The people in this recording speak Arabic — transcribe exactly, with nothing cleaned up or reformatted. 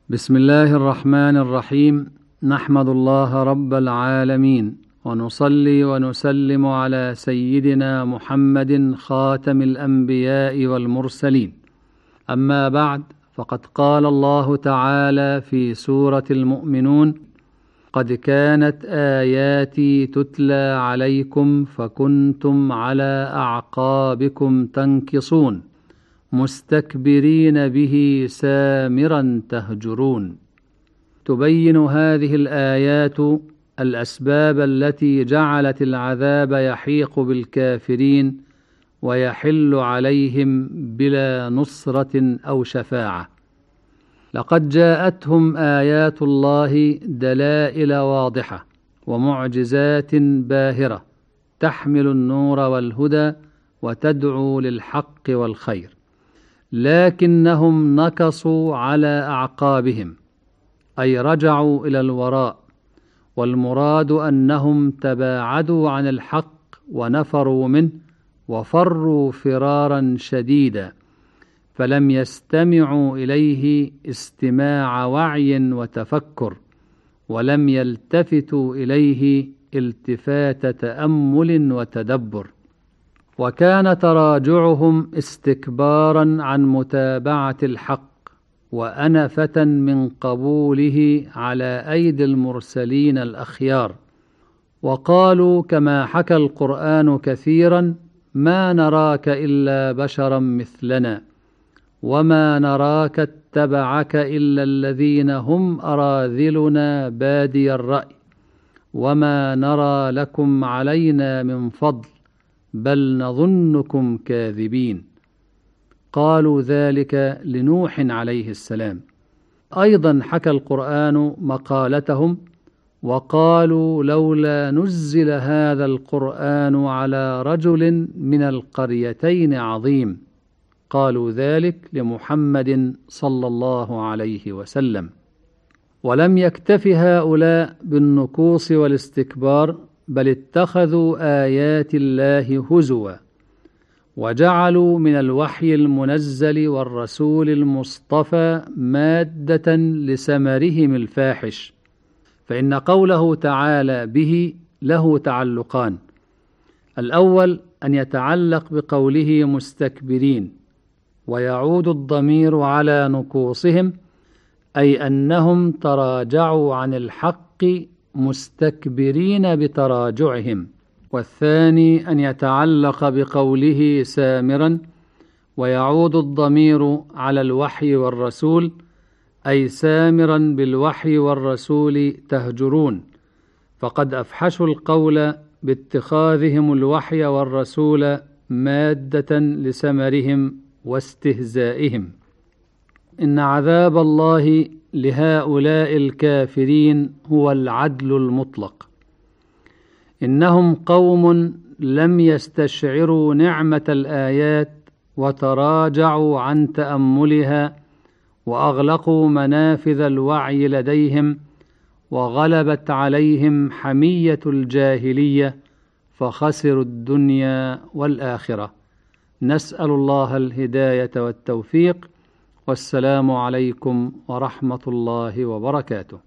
بسم الله الرحمن الرحيم. نحمد الله رب العالمين، ونصلي ونسلم على سيدنا محمد خاتم الأنبياء والمرسلين. أما بعد، فقد قال الله تعالى في سورة المؤمنون: قد كانت آياتي تتلى عليكم فكنتم على أعقابكم تنكصون مستكبرين به سامرا تهجرون. تبين هذه الآيات الأسباب التي جعلت العذاب يحيق بالكافرين ويحل عليهم بلا نصرة أو شفاعة. لقد جاءتهم آيات الله دلائل واضحة ومعجزات باهرة تحمل النور والهدى وتدعو للحق والخير، لكنهم نكصوا على أعقابهم، أي رجعوا إلى الوراء، والمراد أنهم تباعدوا عن الحق ونفروا منه وفروا فرارا شديدا، فلم يستمعوا إليه استماع وعي وتفكر، ولم يلتفتوا إليه التفات تأمل وتدبر، وكان تراجعهم استكبارا عن متابعة الحق وأنفة من قبوله على أيدي المرسلين الأخيار. وقالوا كما حكى القرآن كثيرا: ما نراك إلا بشرا مثلنا وما نراك اتبعك إلا الذين هم أراذلنا بادي الرأي وما نرى لكم علينا من فضل بل نظنكم كاذبين. قالوا ذلك لنوح عليه السلام. أيضا حكى القرآن مقالتهم: وقالوا لولا نزل هذا القرآن على رجل من القريتين عظيم. قالوا ذلك لمحمد صلى الله عليه وسلم. ولم يكتف هؤلاء بالنكوص والاستكبار، بل اتخذوا آيات الله هزوا، وجعلوا من الوحي المنزل والرسول المصطفى مادة لسمرهم الفاحش. فإن قوله تعالى به له تعلقان: الأول أن يتعلق بقوله مستكبرين، ويعود الضمير على نكوصهم، أي أنهم تراجعوا عن الحق مستكبرين بتراجعهم. والثاني أن يتعلق بقوله سامرا، ويعود الضمير على الوحي والرسول، أي سامرا بالوحي والرسول تهجرون، فقد أفحشوا القول باتخاذهم الوحي والرسول مادة لسمرهم واستهزائهم. إن عذاب الله لهؤلاء الكافرين هو العدل المطلق. إنهم قوم لم يستشعروا نعمة الآيات وتراجعوا عن تأملها، وأغلقوا منافذ الوعي لديهم، وغلبت عليهم حمية الجاهلية، فخسروا الدنيا والآخرة. نسأل الله الهداية والتوفيق، والسلام عليكم ورحمة الله وبركاته.